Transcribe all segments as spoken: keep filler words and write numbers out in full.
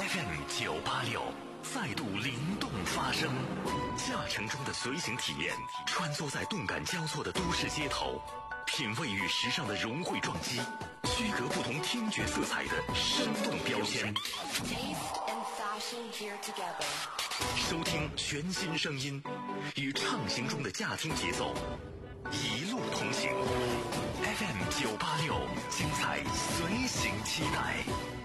F M 九八六再度灵动发声，驾乘中的随行体验，穿梭在动感交错的都市街头，品味与时尚的融汇撞击，区隔不同听觉色彩的生动标签。收听全新声音，与畅行中的驾听节奏，一路同行。F M 九八六，精彩随行期待。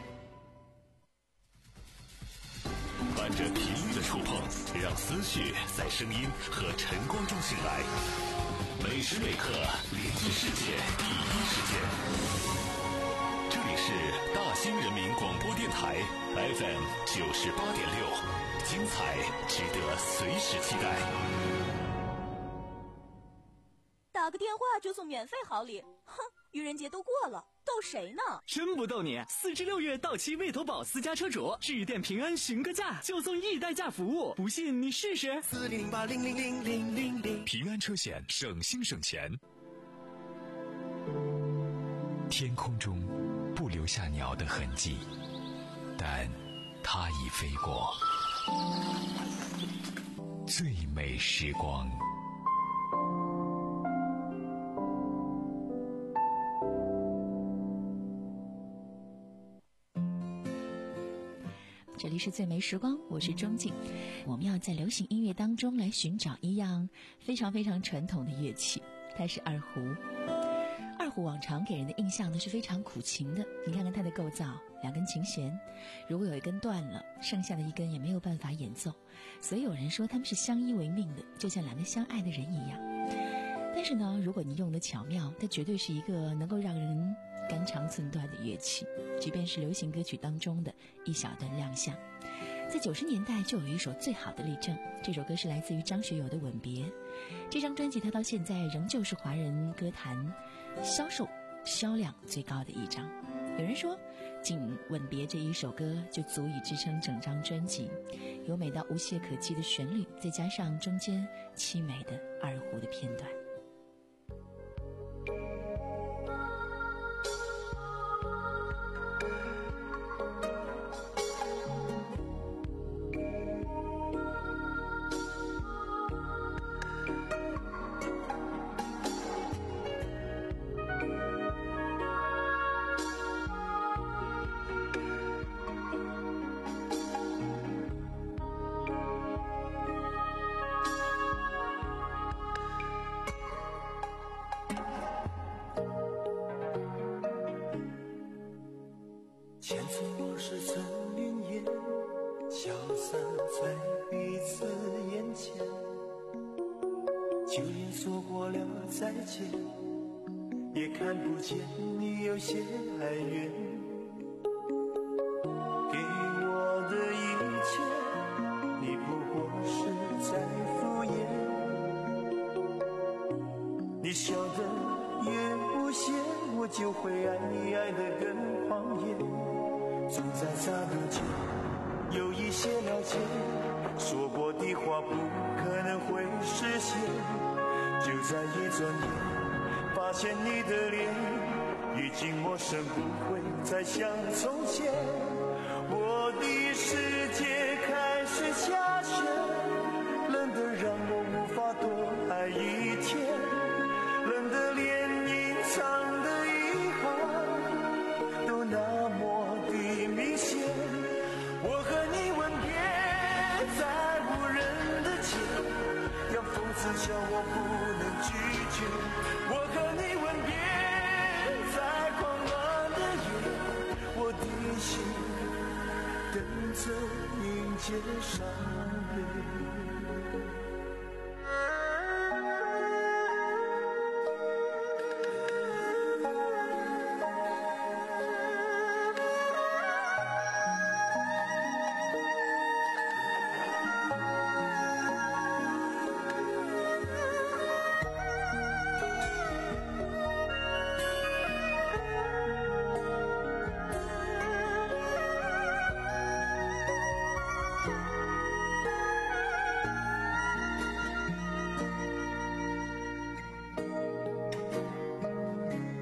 伴着频率的触碰，让思绪在声音和晨光中醒来。每时每刻连接世界第一时间。这里是大兴人民广播电台 F M 九十八点六，精彩值得随时期待。 打个电话就送免费好礼，哼，愚人节都过了，逗谁呢？ 真不逗你，四至六月到期魏投保私家车主，致电平安询个价就送易代驾服务，不信你试试。 四零零八零零零零零零， 平安车险，省心省钱。天空中不留下鸟的痕迹，但它已飞过。最美时光。 这里是最美时光，我是钟静。我们要在流行音乐当中来寻找一样非常非常传统的乐器，它是二胡。二胡往常给人的印象呢是非常苦情的，你看看它的构造，两根琴弦，如果有一根断了，剩下的一根也没有办法演奏，所以有人说它们是相依为命的，就像两个相爱的人一样。但是呢，如果你用得巧妙，它绝对是一个能够让人肝肠寸断的乐器，即便是流行歌曲当中的一小段亮相。在九十年代就有一首最好的例证，这首歌是来自于张学友的《吻别》。这张专辑它到现在仍旧是华人歌坛销售销量最高的一张。有人说仅《吻别》这一首歌就足以支撑整张专辑，有美到无懈可击的旋律，再加上中间凄美的二胡的片段。 也看不见你有些哀怨，给我的一切你不过是在敷衍，你笑得越无邪，我就会爱你爱得更狂野。走在岔路间有一些了解，说过的话不可能会实现，就在一转眼发现你的脸已经陌生，不会再像从前。我的世界开始下雪，冷得让我无法多爱一天，冷得连隐藏的遗憾都那么的明显。我和你吻别在无人的街，让讽刺笑我不能拒绝。我和你吻别在狂乱的夜，我的心等着迎接伤悲。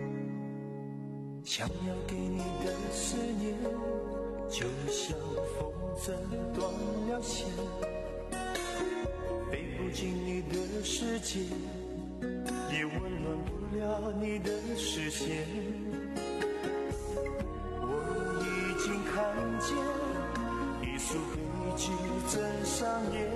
想要给你的思念，就像风怎断了线？飞不进你的世界，也温暖不了你的视线。我已经看见一出悲剧正上演，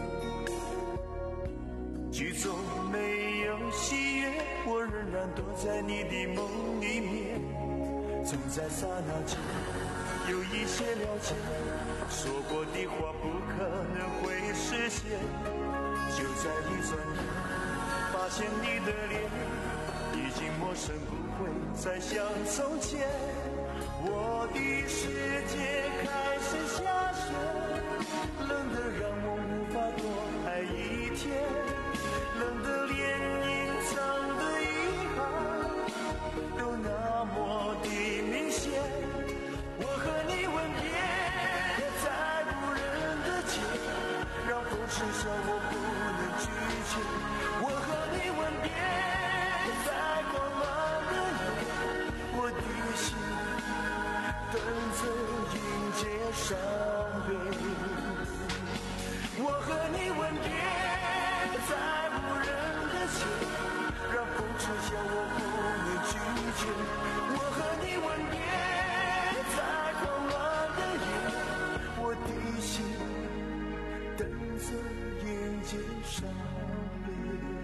剧中没有喜悦，我仍然躲在你的梦里面。总在刹那间有一些了解，说过的话不可能会实现。就在一转眼，发现你的脸已经陌生，不会再像从前。我的世界开始下雪，冷得让我无法多爱一天，冷得连隐藏的遗憾都那么的明显。我和你吻别在无人的街，让风痴笑我不能拒绝。我和你吻别在狂乱的夜，我的心等着迎接伤悲。我和你吻别在无人的街，让风痴笑我不能拒绝。我和你吻别在狂乱的夜，我的心等着迎接伤悲。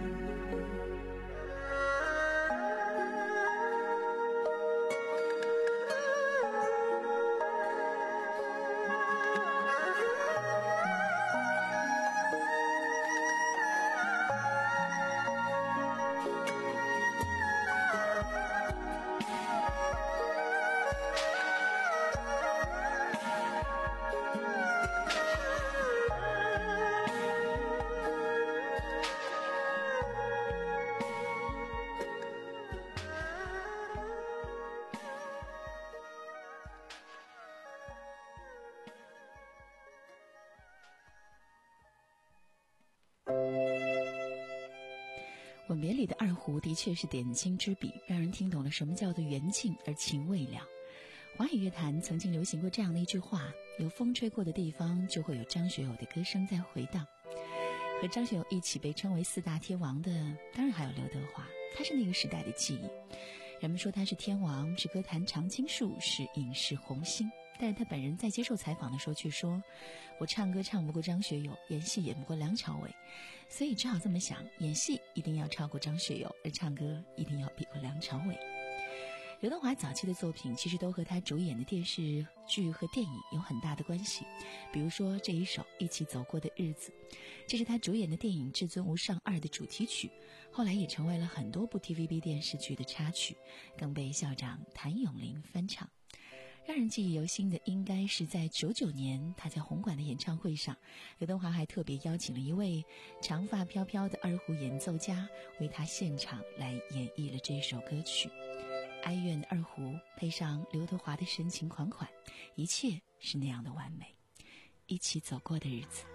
吻别里的二胡的确是点睛之笔，让人听懂了什么叫做缘尽而情未了。华语乐坛曾经流行过这样的一句话，有风吹过的地方就会有张学友的歌声在回荡。和张学友一起被称为四大天王的当然还有刘德华，他是那个时代的记忆。人们说他是天王，是歌坛常青树，是影视红星，但是他本人在接受采访的时候却说，我唱歌唱不过张学友，演戏演不过梁朝伟，所以只好这么想，演戏一定要超过张学友，而唱歌一定要比过梁朝伟。刘德华早期的作品其实都和他主演的电视剧和电影有很大的关系，比如说这一首《一起走过的日子》，这是他主演的电影《至尊无上二》的主题曲，后来也成为了很多部 T V B 电视剧的插曲，更被校长谭咏麟翻唱。让人记忆犹新的应该是在九九年他在红馆的演唱会上，刘德华还特别邀请了一位长发飘飘的二胡演奏家为他现场来演绎了这首歌曲。哀怨的二胡配上刘德华的深情款款，一切是那样的完美。一起走过的日子，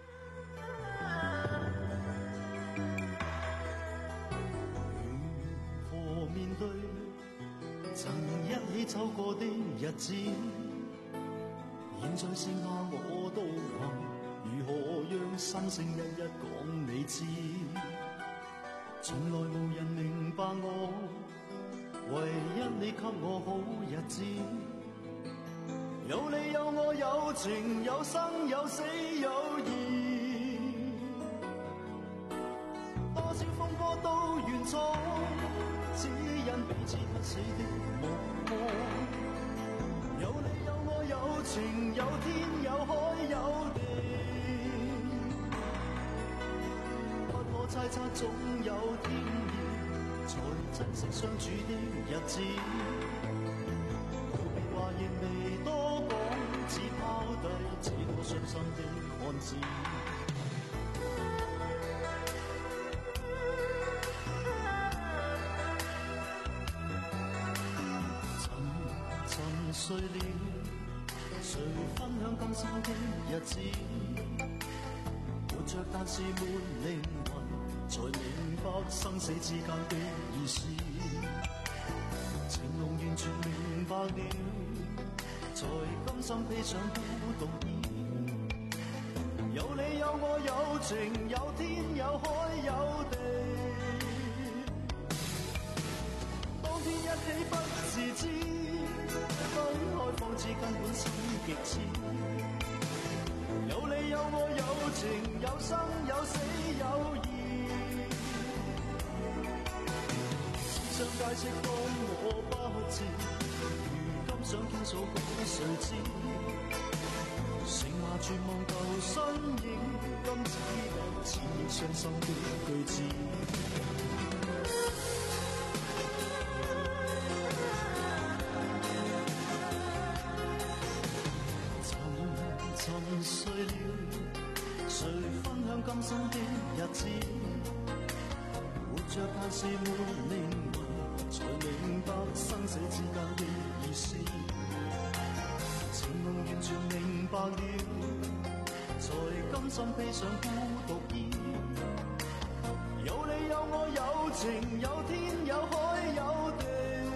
如何面对曾一起走过的日子，现在剩下我独行，如何让心聲一一講你知，從來無人明白我，唯一你給我好日子，有你有我有情有生有死有義，多少風波都願闖，只因彼此不死的目光，有你有我有情有天有海有地，不可猜測總有天意，才珍惜相處的日子，告別話亦未多講，只拋低這個傷心的漢子。沉沉睡了，誰分享今生的日子？活着但是沒靈魂，才明白生死之間的意思。情濃完全明白了，才甘心披上孤獨衣。 有你有我有情有天有海有地，當天一起不自知，分開方知根本心極痴。有你有我有情有生有死有義，只想解釋當我不知，如今想傾訴講誰知，剩下絕望舊身影，今只得纏綿傷心的句子。沉睡了，誰分享今生的日子？活着但是沒靈魂，才明白生死之間的意思。情夢完全明白了，才甘心披上孤獨衣。有你有我有情有天有海有地，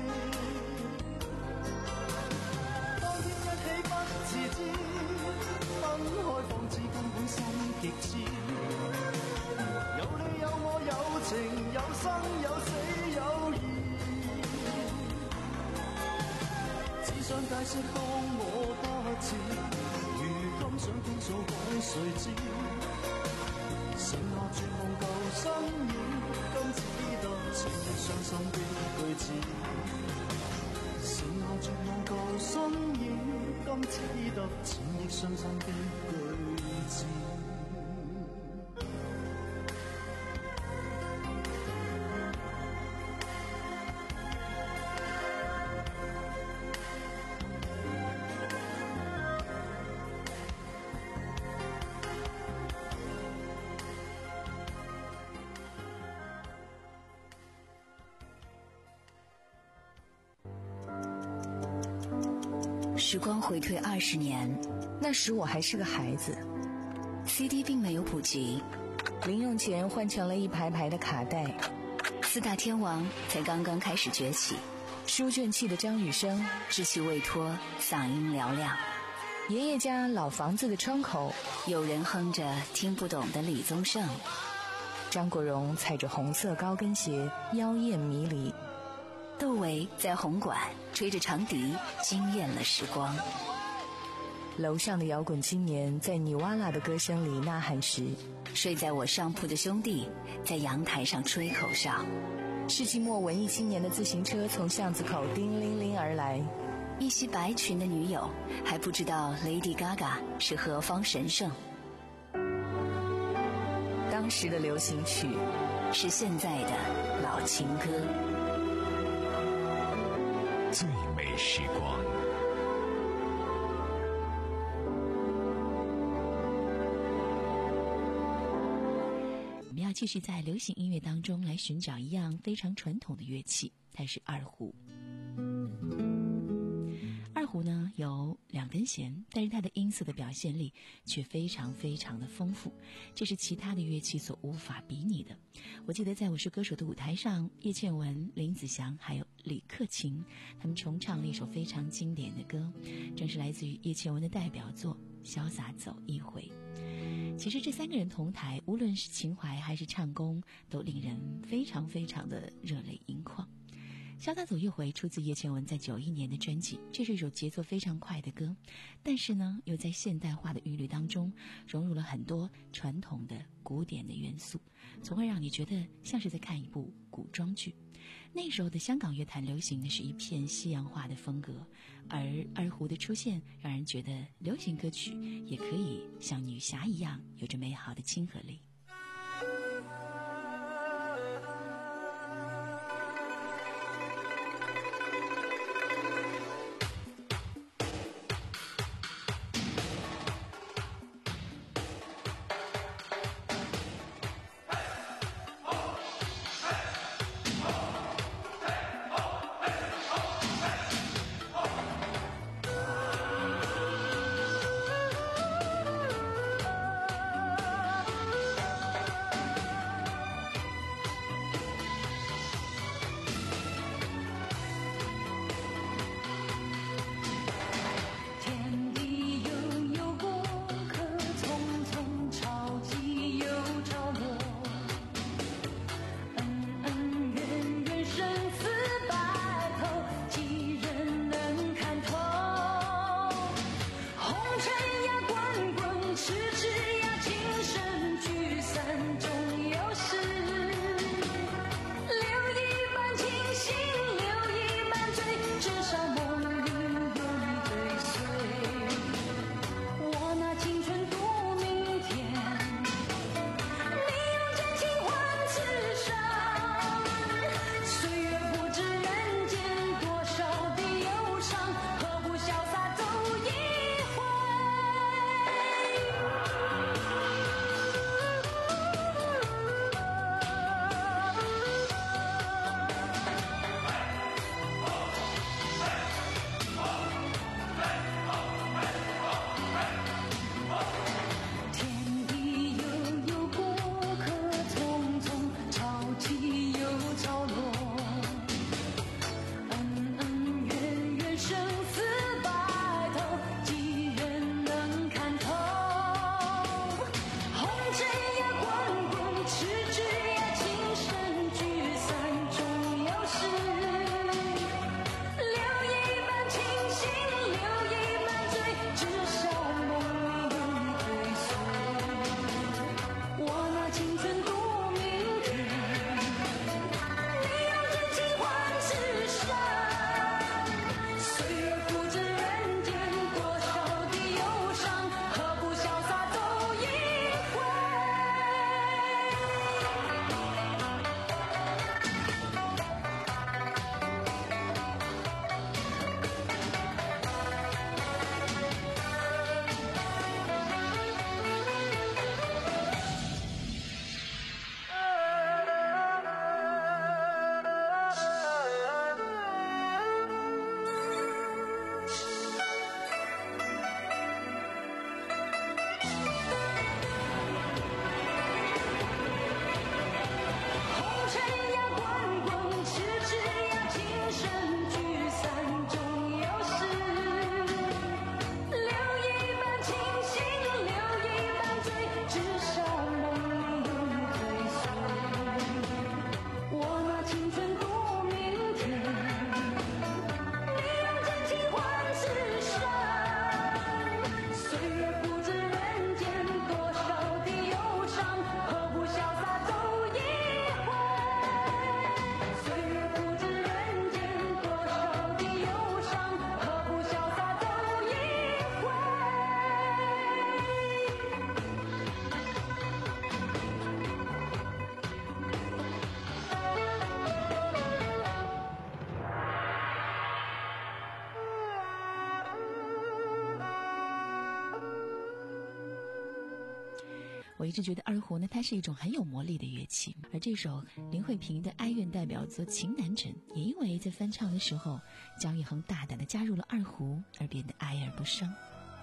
當天一起不自知，分開方知根本心極痴。有你有我有情有生有死有義，只想解釋當我不知，如今想傾訴講誰知，剩下絕望舊身影，今只得情意傷心的句子。剩下絕望舊身影，今只得情意傷心的句子。 时光回退二十年， 那时我还是个孩子 C D 并没有普及， 零用钱换成了一排排的卡带， 四大天王才刚刚开始崛起， 书卷气的张雨生， 稚气未脱，嗓音嘹亮， 爷爷家老房子的窗口有人哼着听不懂的李宗盛， 张国荣踩着红色高跟鞋妖艳迷离， 窦唯在红馆吹着长笛惊艳了时光， 楼上的摇滚青年在尼瓦拉的歌声里呐喊时， 睡在我上铺的兄弟在阳台上吹口哨， 世纪末文艺青年的自行车从巷子口叮铃铃而来， 一袭白裙的女友还不知道 Lady Gaga 是何方神圣， 当时的流行曲是现在的老情歌， 最美时光。 我们要继续在流行音乐当中来寻找一样非常传统的乐器，它是二胡。二胡呢有两根弦，但是它的音色的表现力却非常非常的丰富，这是其他的乐器所无法比拟的。我记得在我是歌手的舞台上，叶倩文、林子祥还有李克勤，他们重唱了一首非常经典的歌，正是来自于叶倩文的代表作《潇洒走一回》。其实这三个人同台，无论是情怀还是唱功，都令人非常非常的热泪盈眶。潇洒走一回出自叶倩文在九一年的专辑，这是一首节奏非常快的歌，但是呢又在现代化的韵律当中融入了很多传统的古典的元素，从而让你觉得像是在看一部古装剧。那时候的香港乐坛流行的是一片西洋化的风格，而二胡的出现让人觉得流行歌曲也可以像女侠一样有着美好的亲和力。 我一直觉得二胡呢，它是一种很有魔力的乐器，而这首林慧萍的哀怨代表作《情难枕》，也因为在翻唱的时候，姜育恒大胆地加入了二胡，而变得哀而不伤。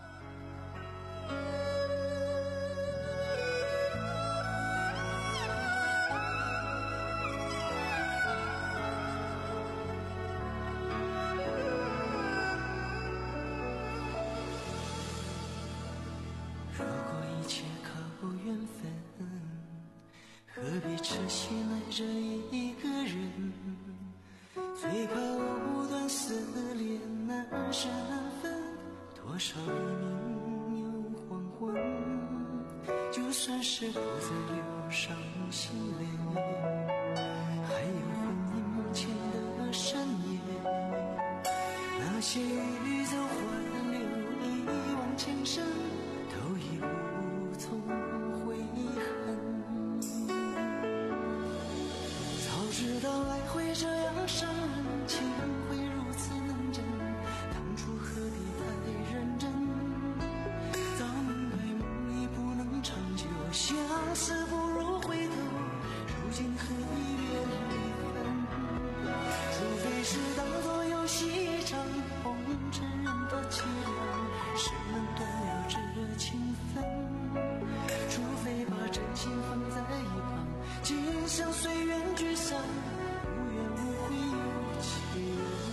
何必痴心爱着一个人，最怕藕断丝连，难舍难分，多少黎明又黄昏，就算是不再流伤心泪，还有魂萦梦牵的深夜，那些欲走还留，一往情深，都已无从悔恨。知道爱会这样伤人，情会如此难枕，当初何必太认真，早明白梦已不能长久，相思不如回头，如今何必别离分，除非是当作游戏一场，红尘任它凄凉，谁能断了这情分，除非把真心放在一旁，尽享岁月聚散，无怨无悔有情人。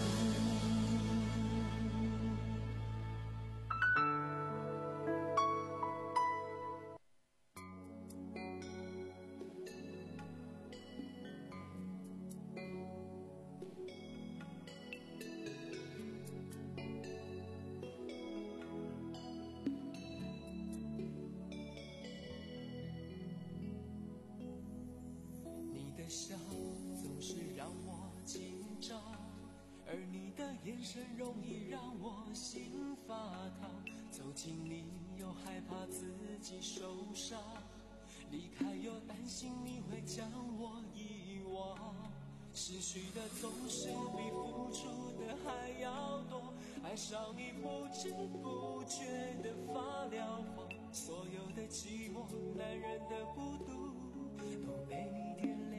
笑总是让我紧张，而你的眼神容易让我心发烫，走近你又害怕自己受伤，离开又担心你会将我遗忘，失去的总是比付出的还要多，爱上你不知不觉的发了慌，所有的寂寞，男人的孤独都被你点亮。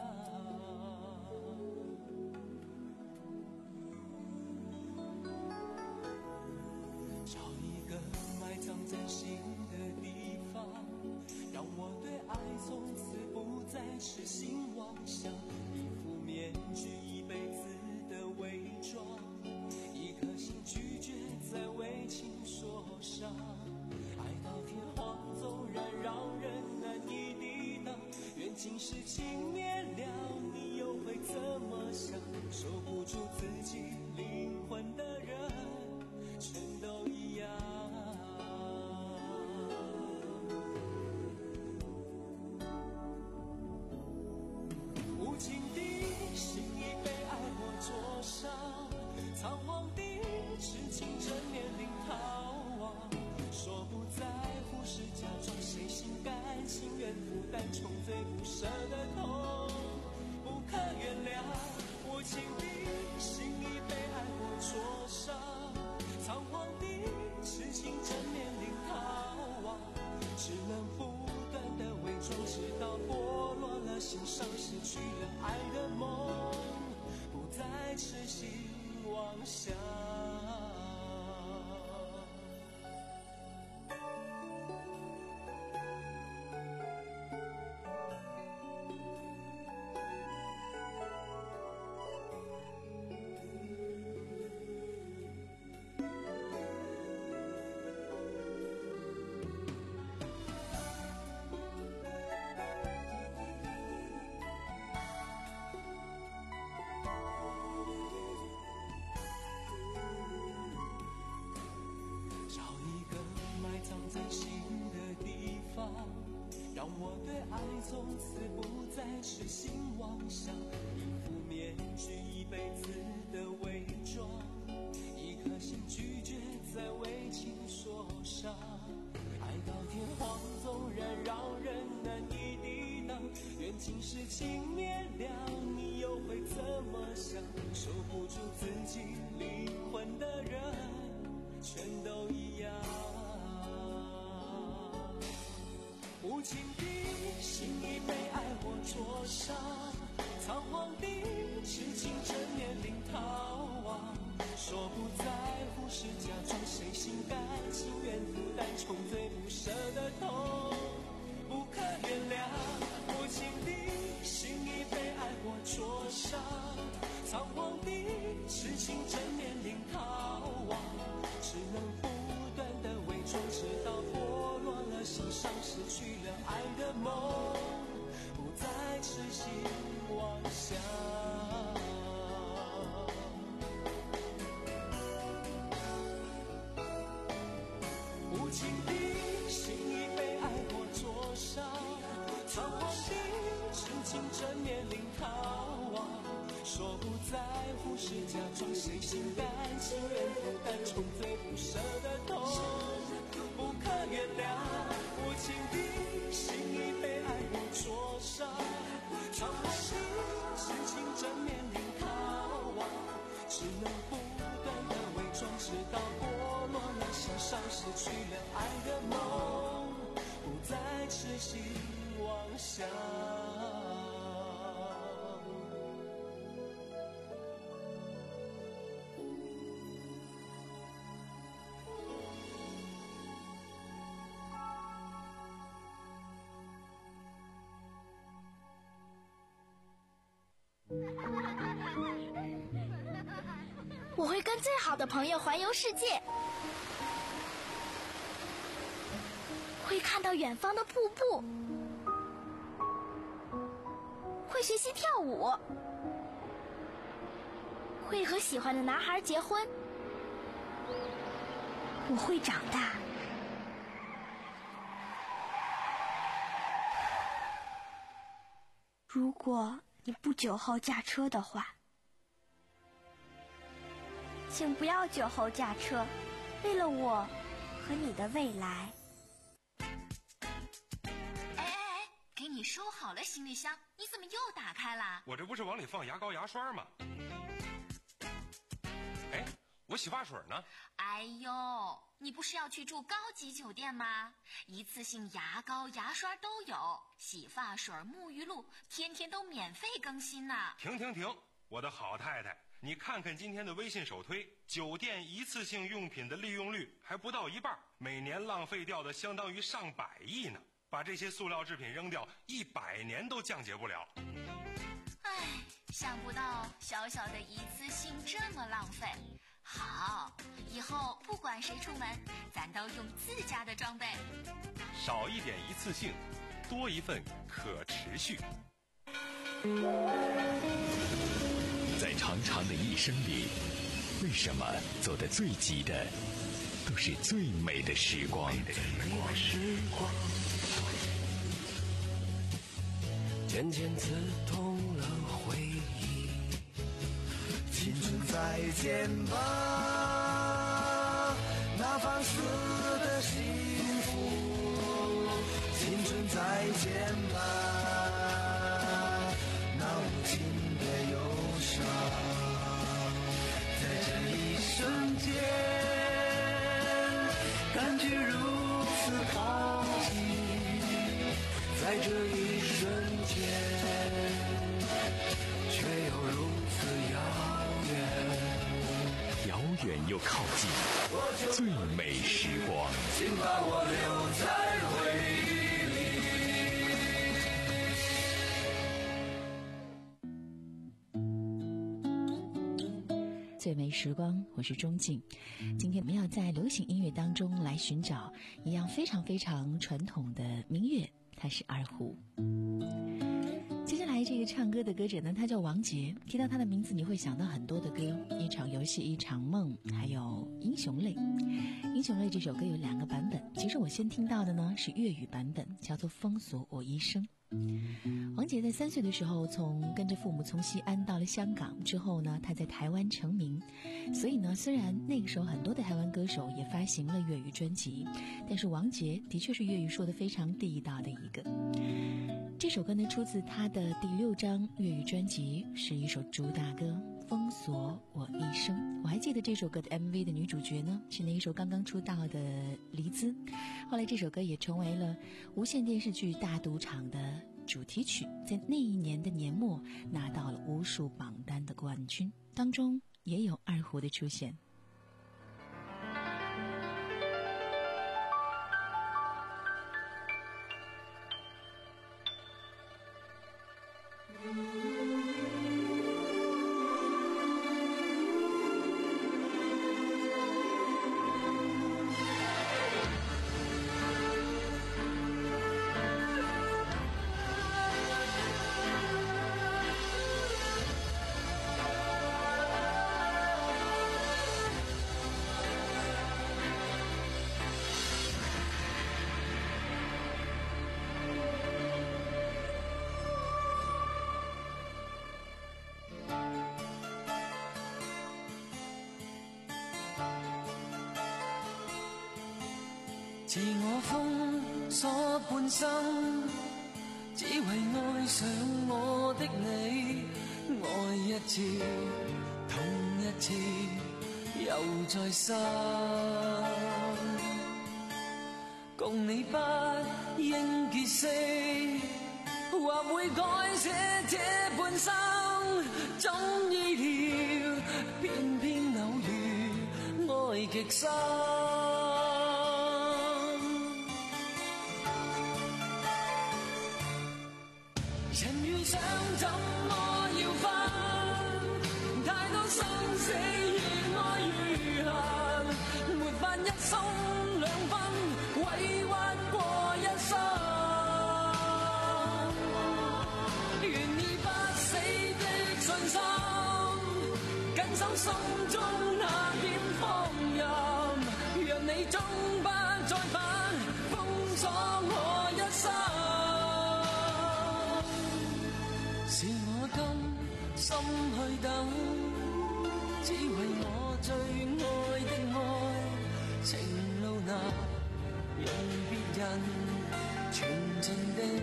找一个埋藏在心的地方，让我对爱从此不再痴心妄想，一副面具一辈子的伪装，一颗心拒绝再为情所伤，爱到天荒纵然让人难以抵挡，愿今世情灭了，你又会怎么想？守不住自己灵魂的人全都一样，无情的心已被爱过灼伤，仓皇的痴情正面临逃亡，说不在乎是假装，谁心甘情愿负担穷追不舍的痛，不可原谅。无情的心已被爱过灼伤，仓皇的痴情正面临逃亡，只能不断的伪装，直到剥落了心伤，失去了爱的梦，不再痴心妄想。在心的地方，让我对爱从此不再痴心妄想，一副面具一辈子的伪装，一颗心拒绝再为情所伤，爱到天荒纵然让人难以抵挡，愿今世情灭了，你又会怎么想？守不住自己灵魂的人全都一样， 无情的心已被爱火灼伤，仓皇的痴情正面临逃亡，说不在乎是假装，谁心甘情愿负担重罪不舍的痛，不可原谅。无情的心已被爱火灼伤，仓皇的痴情正面临逃亡，只能不断的伪装，直到剥落了心伤，失去了爱的梦，不再痴心妄想。无情的心已被爱火灼伤，仓皇的痴情正面临逃亡，说不在乎是假装，谁心甘情愿负担重罪不舍的痛，不可原谅。无情的心已被爱火灼伤，仓皇的痴情正面临逃亡，只能不断的伪装，直到剥落了心伤，失去了爱的梦，不再痴心妄想。 我会跟最好的朋友环游世界，会看到远方的瀑布，会学习跳舞，会和喜欢的男孩结婚。我会长大。如果你不酒后驾车的话，请不要酒后驾车，为了我和你的未来。 哎哎哎，给你收好了行李箱，你怎么又打开了？ 我这不是往里放牙膏牙刷吗？哎，我洗发水呢？ 哎呦，你不是要去住高级酒店吗？一次性牙膏牙刷都有，洗发水沐浴露天天都免费更新呢。 停停停，我的好太太，你看看今天的微信首推，酒店一次性用品的利用率还不到一半，每年浪费掉的相当于上百亿呢。把这些塑料制品扔掉，一百年都降解不了。 唉，想不到小小的一次性这么浪费。好，以后不管谁出门，咱都用自家的装备。 少一点一次性，多一份可持续。 在长长的一生里，为什么走得最急的都是最美的时光？ 渐渐刺痛了回忆，青春再见吧，那放肆的幸福，青春再见吧，那无情的忧伤，在这一瞬间感觉如此靠近，在这一瞬间却又如此遥远， 遥远又靠近，最美时光， 请把我留在回忆里。最美时光，我是钟静。今天我们要在流行音乐当中来寻找一样非常非常传统的民乐，它是二胡。接下来这个唱歌的歌者呢，他叫王杰。提到他的名字，你会想到很多的歌，一场游戏，一场梦，还有英雄泪。英雄泪这首歌有两个版本，其实我先听到的呢是粤语版本，叫做封锁我一生。王杰在三岁的时候，从跟着父母从西安到了香港之后呢，他在台湾成名。所以呢，虽然那个时候很多的台湾歌手也发行了粤语专辑，但是王杰的确是粤语说得非常地道的一个。这首歌呢出自他的第六张粤语专辑，是一首主打歌《 封锁我一生。我还记得这首歌的 M V 的女主角呢，是那一首刚刚出道的黎姿。后来这首歌也成为了无线电视剧《大赌场》的主题曲，在那一年的年末拿到了无数榜单的冠军，当中也有二胡的出现。 自我封锁半生，只為愛上我的你，愛一次，痛一次，又再生。共你不應結識，或會改寫這半生，怎意料偏偏偶遇愛極深。人遇上怎麼要分？太多生死與愛與恨，沒法一心兩分，委屈過一生。願意不死的信心，緊守心中那點放任，讓你終不再返，封鎖我一生。是我甘心去等，只為我最愛的愛，情路難用別人全情地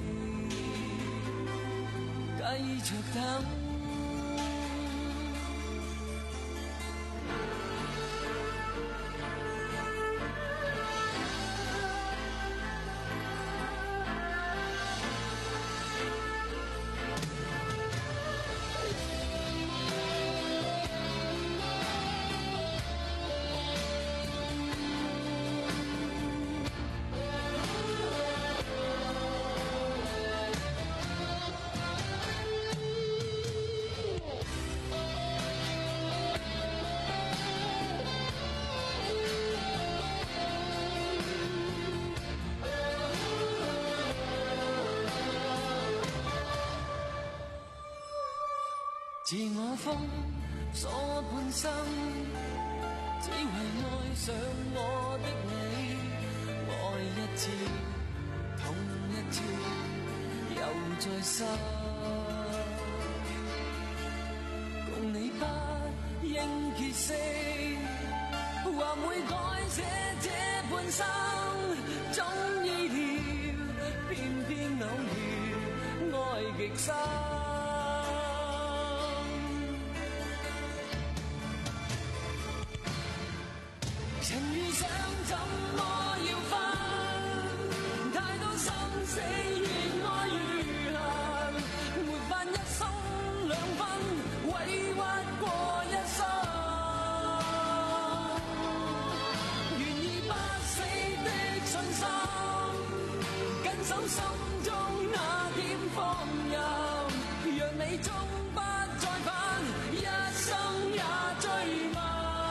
繼續等。自我封鎖半生，只為愛上我的你，愛一次，痛一次，又再生。共你不應結識，或會改寫這半生，總意料偏偏偶遇愛極深。人遇上怎麼要分？太多生死與愛與恨，沒法一心兩分，委屈過一生。願意不死的信心，緊守心中那點放任，讓你終不再返，一生也追問。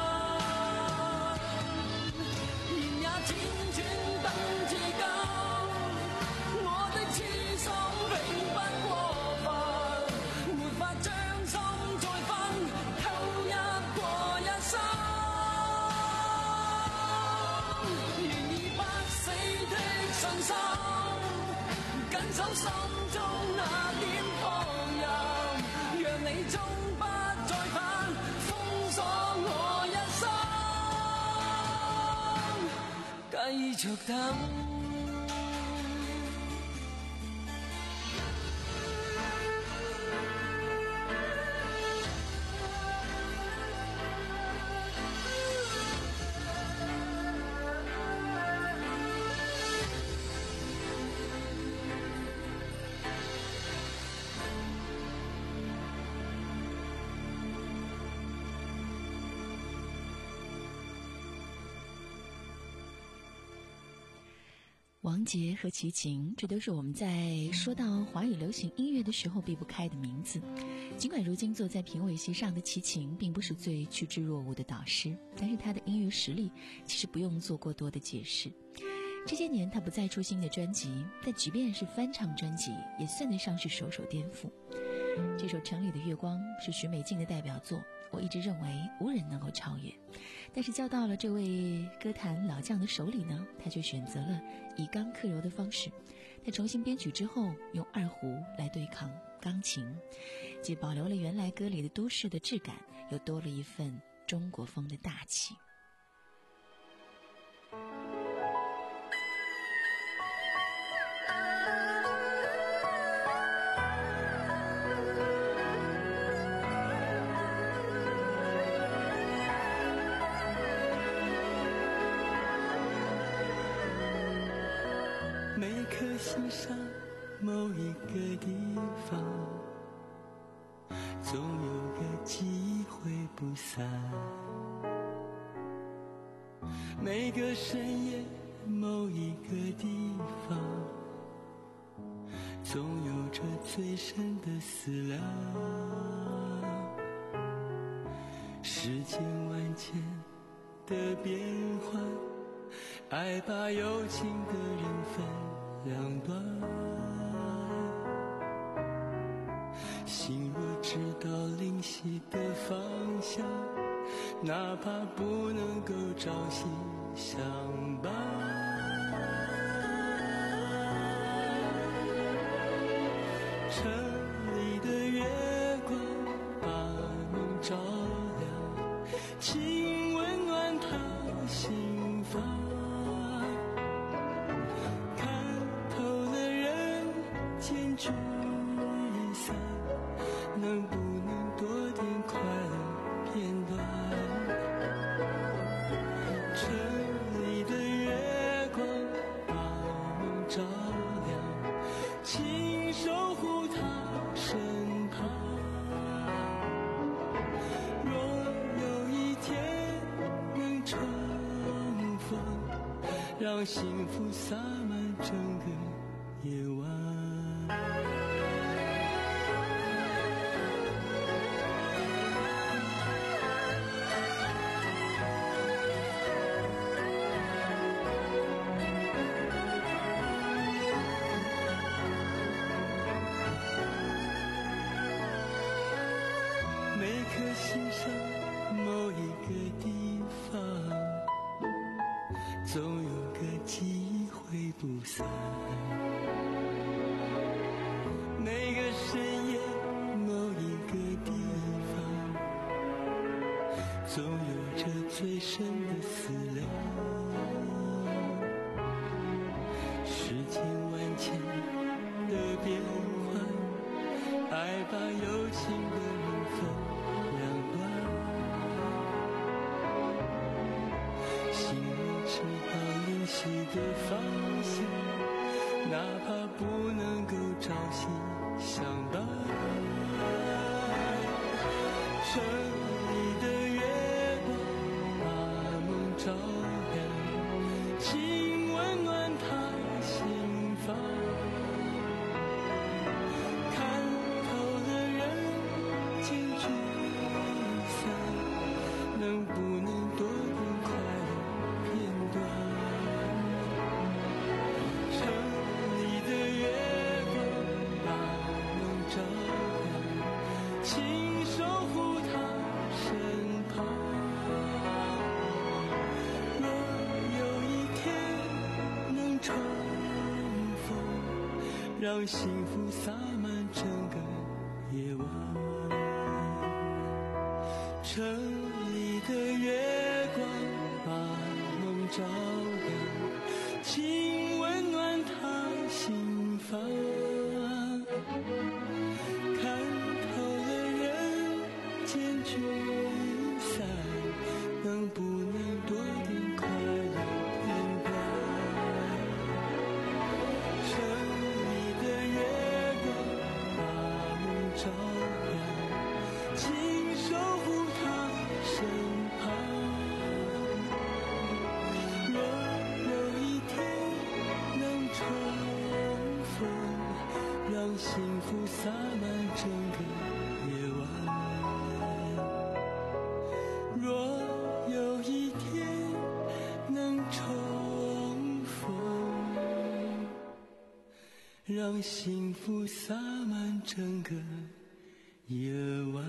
緊守心中那點放任，讓你終不再返，封鎖我一生，繼續等。 王杰和齐秦，这都是我们在说到华语流行音乐的时候避不开的名字。尽管如今坐在评委席上的齐秦并不是最趋之若鹜的导师，但是他的音乐实力其实不用做过多的解释。这些年他不再出新的专辑，但即便是翻唱专辑也算得上是首首颠覆。这首《城里的月光》是许美静的代表作，我一直认为无人能够超越，但是交到了这位歌坛老将的手里呢，他却选择了以刚克柔的方式，他重新编曲之后用二胡来对抗钢琴，既保留了原来歌里的都市的质感，又多了一份中国风的大气。 每颗心上某一个地方，总有个机会不散。每个深夜某一个地方，总有着最深的思量。世间万千的变幻，爱把有情的人分两端。心若知道灵犀的方向，哪怕不能够朝夕相伴。城里的月光把梦照亮，请温暖他心房。看透了人间聚散，能不能多点快乐片段？城里的月光把梦照亮，请守护他身旁。若有一天能重逢，让幸福洒满整个夜晚。每颗心上某一个地方，总有个机会不散。每个深夜某一个地方，总有着最深的思量。世间万千的变幻，爱把有情的人分两端。心里知道灵犀的方向，哪怕不能够朝夕相伴。城里的月光把梦照亮，请温暖他心房。看透了人间聚散，能不能多点快乐片段？城里的月光把梦照亮，请守护他身旁。若有一天能重逢，让幸福洒满整个夜晚。城里的月光把梦照亮，请温暖他心房。看透了人间聚散，能不能多点快乐片段？城里的月光把梦照亮， 幸福洒满整个夜晚。若有一天能重逢，让幸福洒满整个夜晚。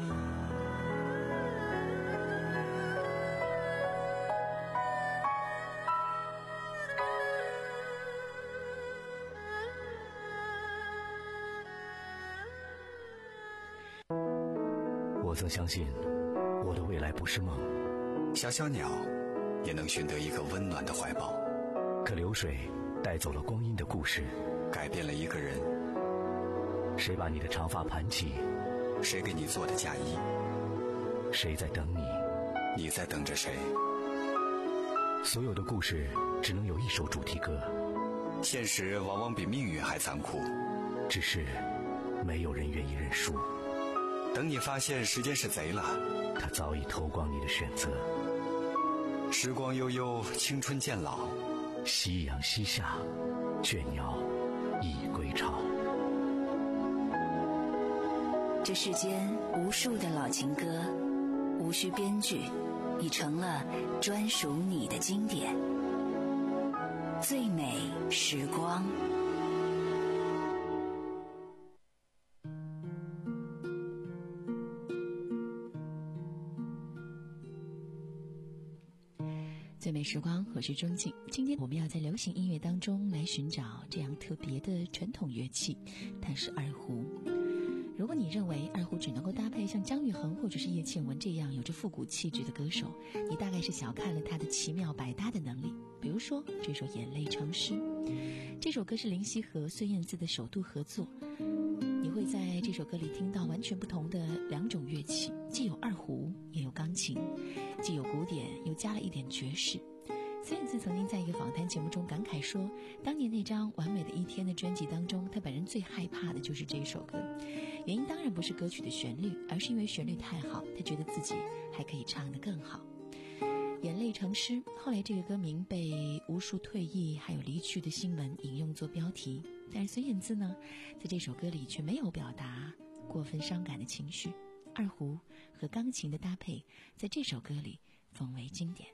我曾相信我的未来不是梦， 小小鸟也能寻得一个温暖的怀抱。 可流水带走了光阴的故事， 改变了一个人。 谁把你的长发盘起？ 谁给你做的嫁衣？ 谁在等你？ 你在等着谁？ 所有的故事只能有一首主题歌。 现实往往比命运还残酷， 只是没有人愿意认输。 等你发现时间是贼了， 他早已偷光你的选择。 时光悠悠，青春渐老， 夕阳西下，倦鸟已归巢。 这世间无数的老情歌，无需编剧，已成了专属你的经典。最美时光。 最美时光，我是钟静。今天我们要在流行音乐当中来寻找这样特别的传统乐器，它是二胡。如果你认为二胡只能够搭配像姜育恒或者是叶倩文这样有着复古气质的歌手，你大概是小看了他的奇妙百搭的能力。比如说这首《眼泪成诗》，这首歌是林夕和孙燕姿的首度合作。你会在这首歌里听到完全不同的两种乐器，既有二胡也有钢琴，既有古典又加了一点爵士。孙燕姿曾经在一个访谈节目中感慨说，当年那张完美的一天的专辑当中，她本人最害怕的就是这首歌。原因当然不是歌曲的旋律，而是因为旋律太好，她觉得自己还可以唱得更好。眼泪成诗，后来这个歌名被无数退役还有离去的新闻引用做标题，但是孙燕姿呢，在这首歌里却没有表达过分伤感的情绪。二胡和钢琴的搭配在这首歌里奉为经典。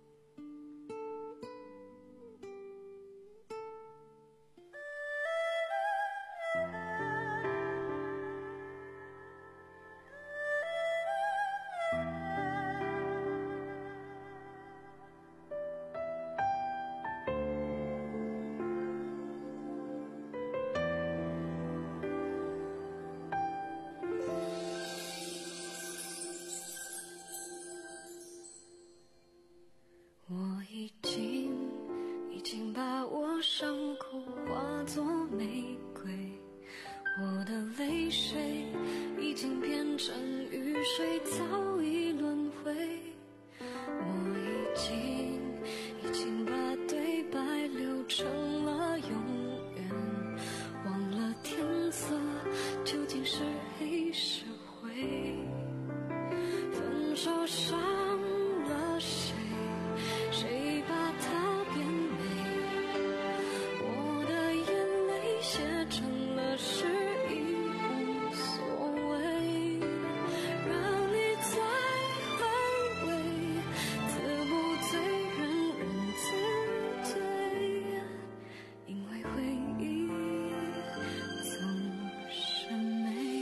我已经已经把我伤口化作玫瑰，我的泪水已经变成雨水，早已轮回。我已经已经把对白留成了永远，忘了天色究竟是黑是灰。分手伤了谁？谁把它变美？我的眼泪写成了诗，已无所谓。让你再回味，自不醉人人自醉，因为回忆总是美。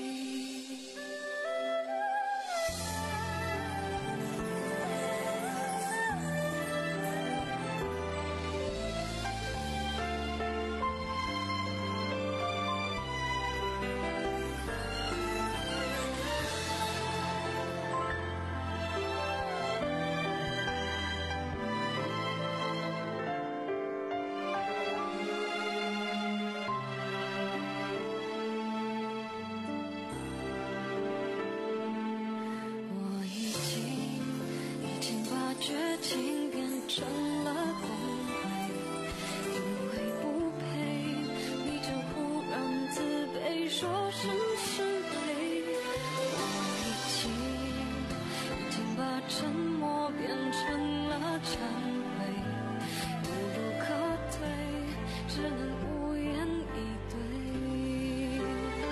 我已经已经把绝情变成了恭维，因为不配你就忽然自卑，说声是非。我已经已经把沉默变成了忏悔，无路可退，只能无言以对。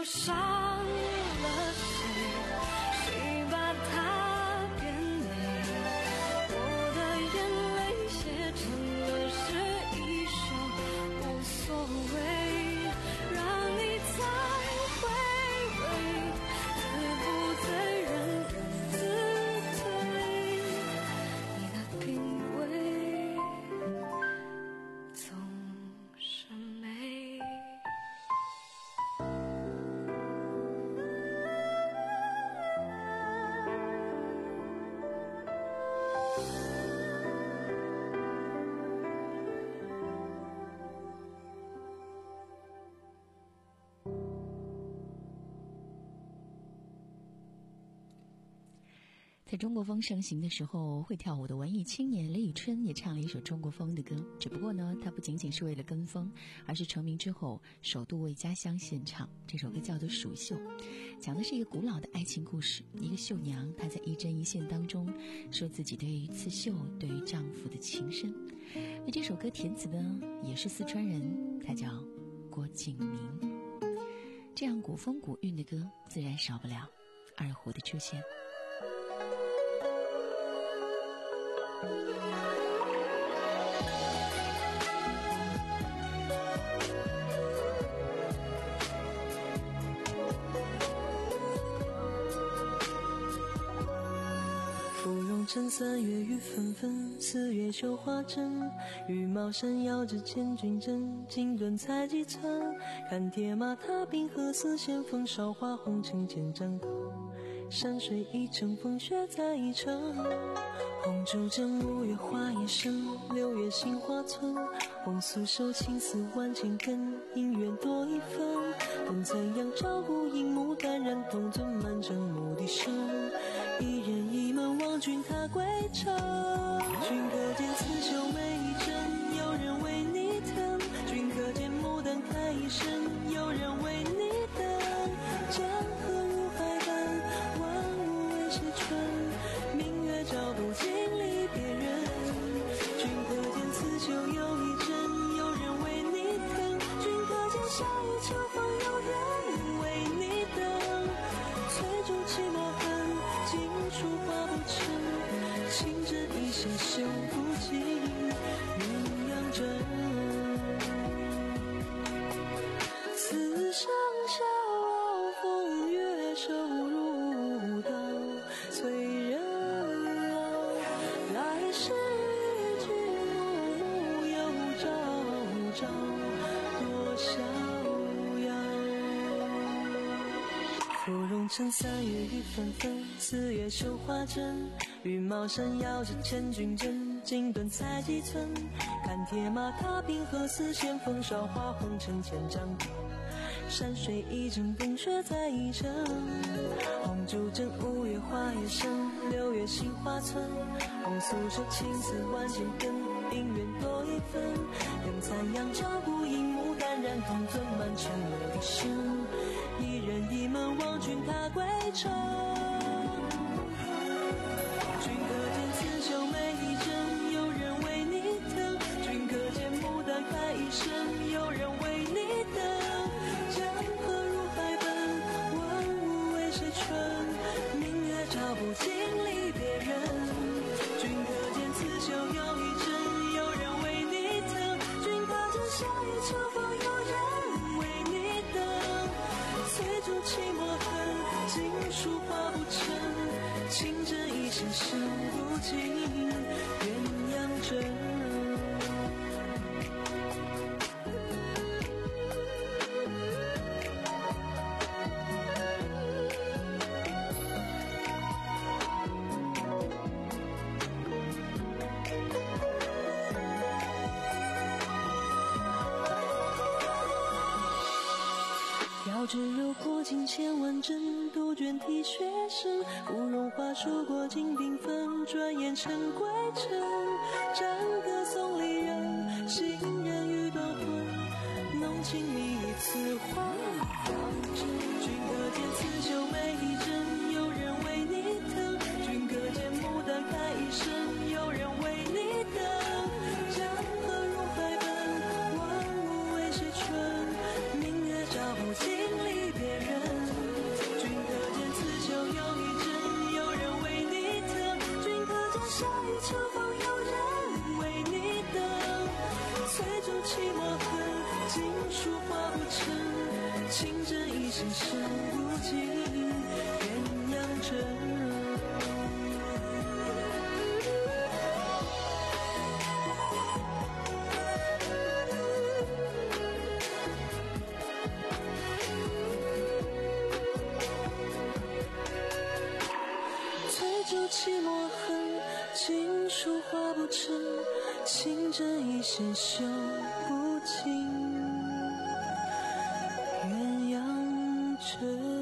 伤了谁？谁把它变美？我的眼泪写成了诗，一首无所谓，让你再回味，自不醉人人自醉，你的品味总是美。 在中国风盛行的时候，会跳舞的文艺青年李宇春也唱了一首中国风的歌。只不过呢，她不仅仅是为了跟风，而是成名之后首度为家乡献唱。这首歌叫做《蜀绣》，讲的是一个古老的爱情故事。一个绣娘，她在一针一线当中说自己对于刺绣、对于丈夫的情深。那这首歌填词的也是四川人，他叫郭敬明。这样古风古韵的歌，自然少不了二胡的出现。 芙蓉城三月雨纷纷，四月绣花针。羽毛扇摇着千军阵，锦缎裁几寸。看铁马踏冰河，丝线风韶华红尘千丈头。山水一程，风雪在一程。红烛枕，五月花叶深，六月杏花村。红素手，青丝万千根，姻缘多一分。等残阳照孤影，牡丹染铜樽，满城牧笛声。一人一门，望君踏归程。君可见刺绣每一针，有人为你疼。君可见牡丹开一生，有人为你等。江河入海奔，万物为谁春？明月照不尽离别人。君可见刺绣有一针，有人为你疼。君可见夏雨秋风，有人为你等。翠竹泣墨痕，锦书画不成。情针一线绣不尽鸳鸯枕。此生笑傲风月，手如刀催人熬。来世与君暮暮，又朝朝多逍遥。芙蓉城三月雨纷纷，四月绣花针。羽毛扇摇着千军阵，锦缎裁几寸。看铁马踏冰河，丝线风韶华红尘千丈头。山水一程，风雪在一程。红烛枕，五月花叶深，六月杏花村。红素手，青丝万千根，姻缘多一分。等残阳照孤影，牡丹染铜樽，满城牧笛声。一人一门，望君踏归程。君可见刺绣每一针，有人为你疼。君可见牡丹开一生，有人为你等。江河入海奔，万物为谁春？明月照不尽离别人。君可见刺绣有一针，有人为你疼。君可见夏雨秋风，有人为你等。翠竹泣墨痕，锦书画不成。情针一线绣不尽鸳鸯枕。调纸柔过尽千万针，杜鹃啼血声。芙蓉花数过尽缤纷，转眼成归程。战歌送离人，行人欲断魂。浓情蜜意此花当真。君可见刺绣每一针，有人为你疼。君可见牡丹开一生，有人为你等。江河入海奔，万物为谁春？明月照不尽离别人。 车旁有人为你等，催逐寂寞恨，经书画不成，情真意深深不尽鸳鸯枕。寂寞恨，经书画不成，情真意深修不尽鸳鸯枕。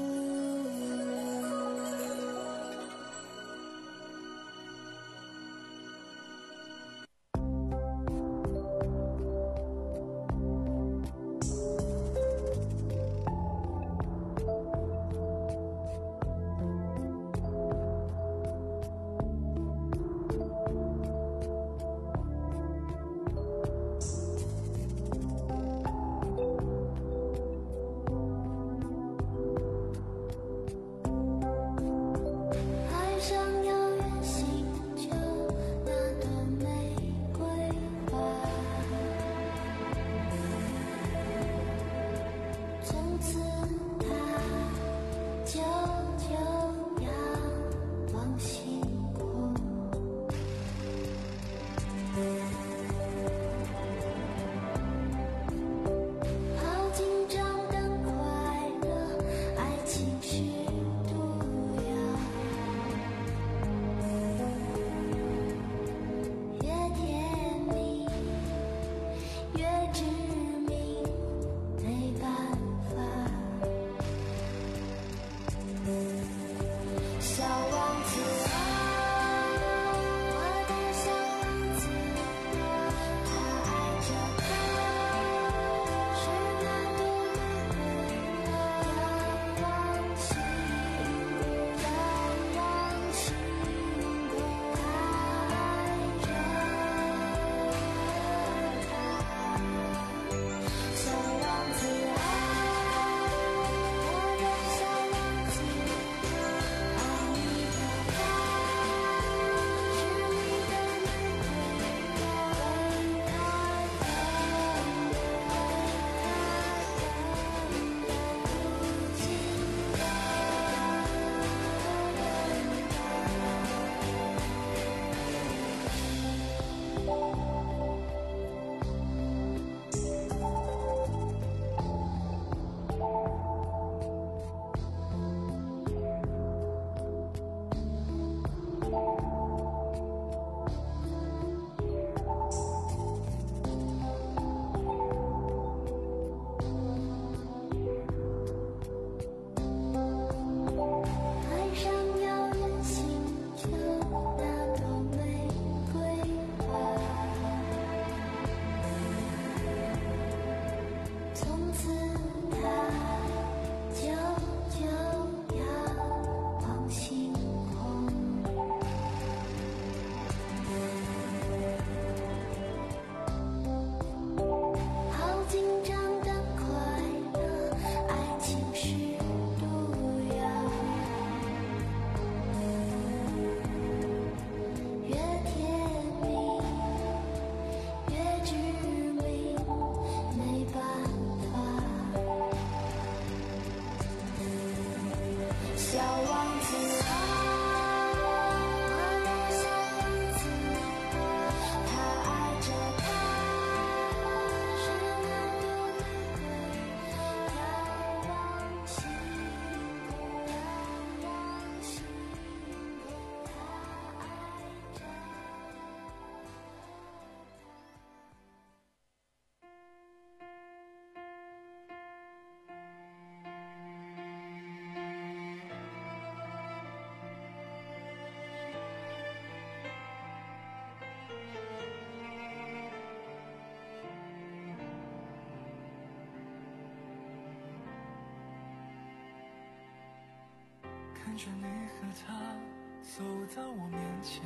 看着你和他走到我面前，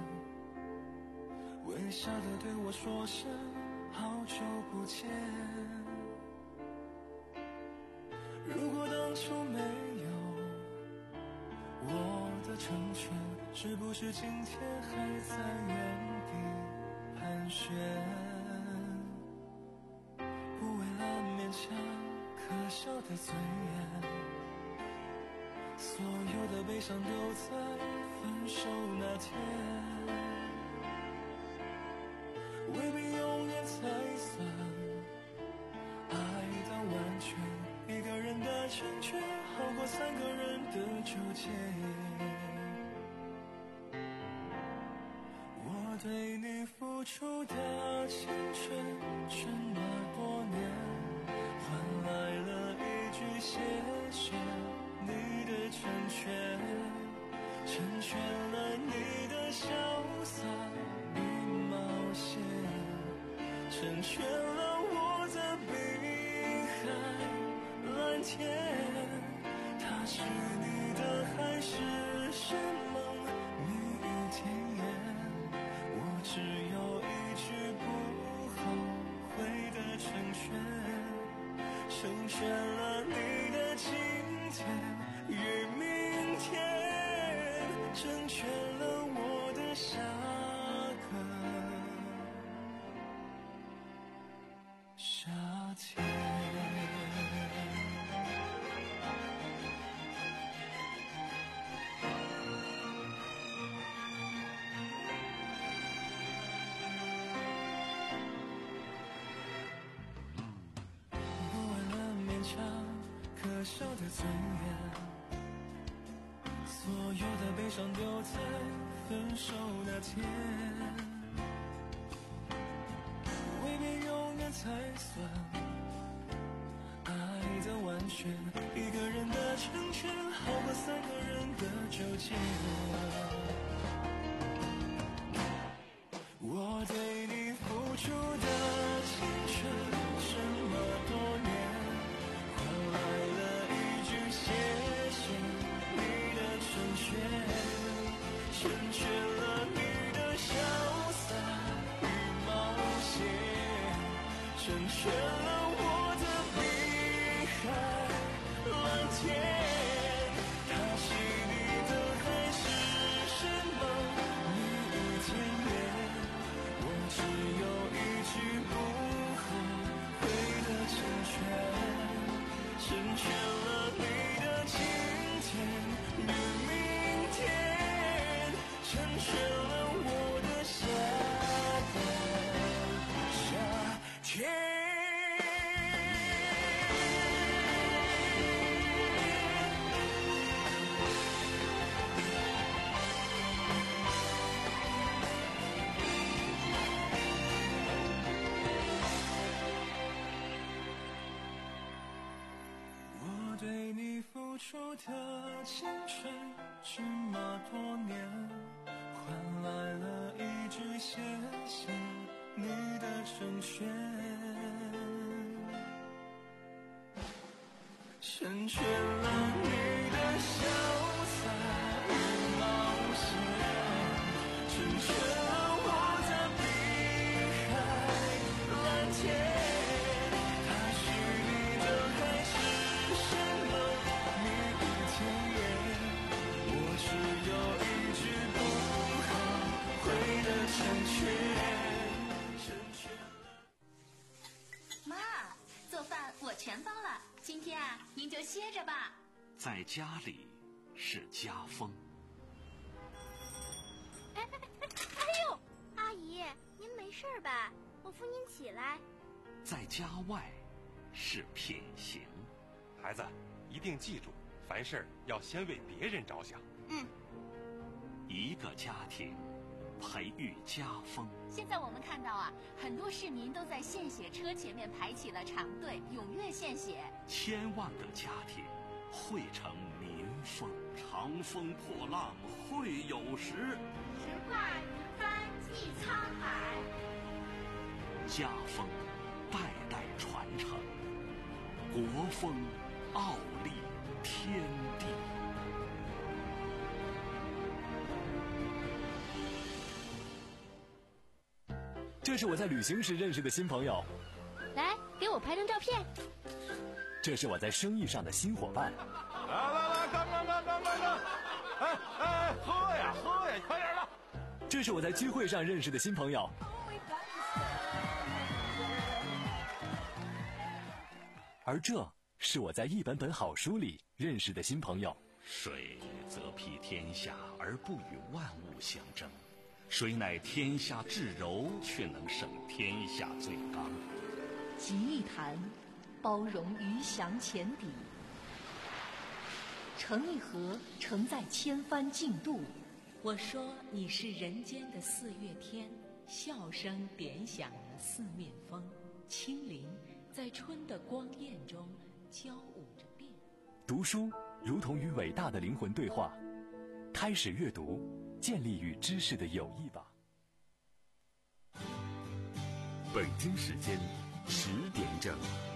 微笑地对我说声好久不见。如果当初没有我的成全， 是不是今天还在原地盘旋？不为了勉强可笑的尊严，所有的悲伤都在分手那天，未必永远才算爱的完全，一个人的成全好过三个人的纠结。我对你付出的青春这么多年，换来了一句谢谢你的成全，成全了你的潇洒与冒险，成全了我的碧海蓝天。它是你的还是什么蜜语甜言？我只有一句不后悔的成全，成全了你的今天与明天，成全了我的下个夏天。可笑的尊严，所有的悲伤都在分手那天，未必永远才算爱的完全，一个人的成全好过三个人的纠结。我对你付出的青春这么多年，换来了一句谢谢你的成全，成全了你的潇洒与冒险，成全了我的碧海蓝天。它是你的还是什么蜜语甜言？我只有一句不后悔的成全，成全了你的今天与明天，成全了我的下个夏天。我对你付出的青春这么多年，换来了一句谢谢你的成全，成全了你的潇洒与冒险，成全了我的碧海蓝天。它是你的还是什么蜜语甜言？我只有一句不后悔的成全，成全了。 妈，做饭我全包了，今天啊，您就歇着吧。 在家里是家风。 哎哎哎哎呦，阿姨，您没事吧？我扶您起来。 在家外是品行。 孩子，一定记住，凡事要先为别人着想。 嗯。 一个家庭培育家风。 现在我们看到啊，很多市民都在献血车前面排起了长队，踊跃献血。 千万个家庭汇成民风，长风破浪会有时。 直挂云帆济沧海。 家风代代传承，国风傲立天地。 这是我在旅行时认识的新朋友。 来，给我拍张照片。 这是我在生意上的新伙伴。 来来来，干干干干干干！哎哎，喝呀喝这是我在聚会上认识的新朋友。而这是我在一本本好书里认识的新朋友。 水则披天下而不与万物相争，水乃天下至柔，却能胜天下最刚。 集一谈，包容鱼翔浅底；成一河，承载千帆竞渡。我说你是人间的四月天，笑声点响了四面风，轻灵在春的光艳中交舞着变。 读书如同与伟大的灵魂对话，开始阅读，建立与知识的友谊吧。 北京时间十点整。